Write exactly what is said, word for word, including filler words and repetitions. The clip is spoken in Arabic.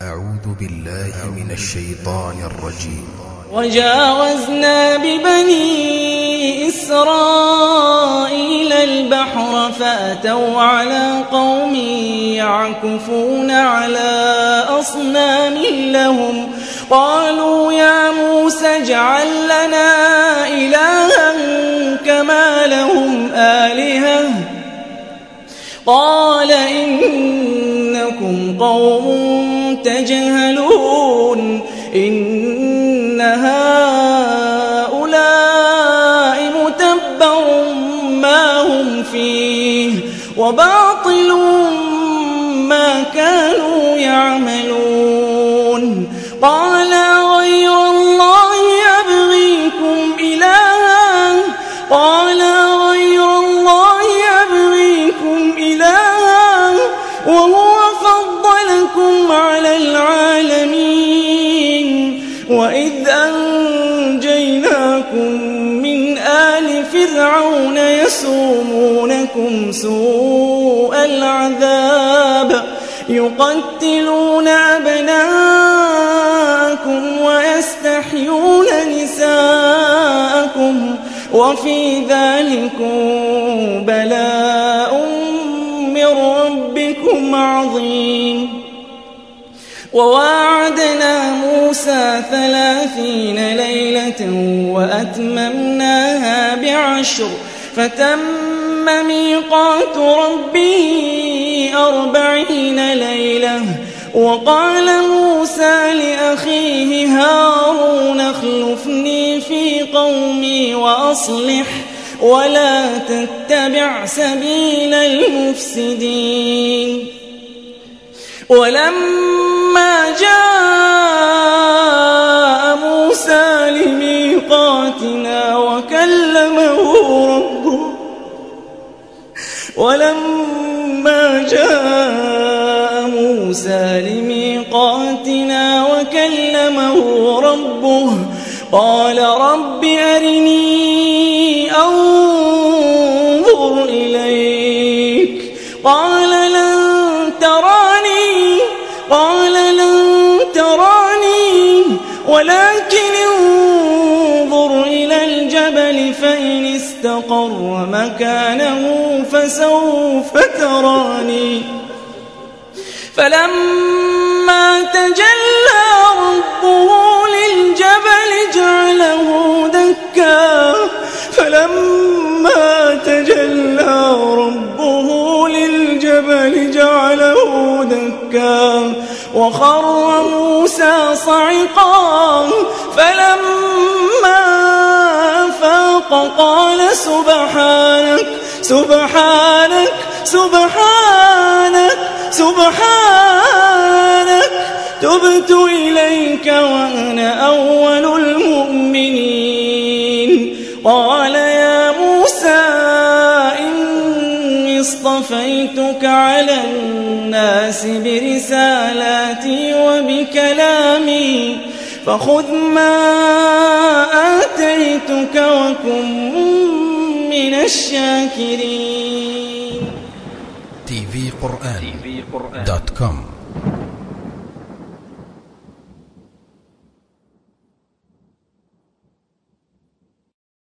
أعوذ بالله من الشيطان الرجيم. وجاوزنا ببني إسرائيل البحر فأتوا على قوم يعكفون على أصنام لهم قالوا يا موسى اجعل لنا إلها كما لهم آلهة قال إنكم قوم تجهلون إن هؤلاء متبر ما هم فيه وباطل ما كانوا يعملون قال غير الله يبغيكم إلها قال غير الله يبغيكم إلها وهو فضلكم على العالمين وإذ أنجيناكم من آل فرعون يسومونكم سوء العذاب يقتلون أبناءكم ويستحيون نساءكم وفي ذلكم بلاء من ربكم عظيم وواعدنا موسى ثلاثين ليلة وأتممناها بعشر فتم ميقات ربي أربعين ليلة وقال موسى لأخيه هارون اخلفني في قومي وأصلح ولا تتبع سبيل المفسدين ولما جاء موسى لميقاتنا وكلمه ربه ولما جاء موسى لميقاتنا وكلمه ربه قال رب أرني أنظر إليك قال لن تراني قال لن تراني ولكن انظر إلى الجبل فإن استقر مكانه فسوف تراني فلما تجلى ربه للجبل جعله دكا فلما تجلى ربه للجبل جعله دكا وخر موسى صعقا فلما أفاق قال سبحانك سبحانك سبحانك سبحانك تبت إليك وأنا أول المؤمنين قال يا موسى إني اصطفيتك على الناس برسالاتي وبكلامي فخذ ما آتيتك وكن من الشاكرين. تي في قرآن دوت كوم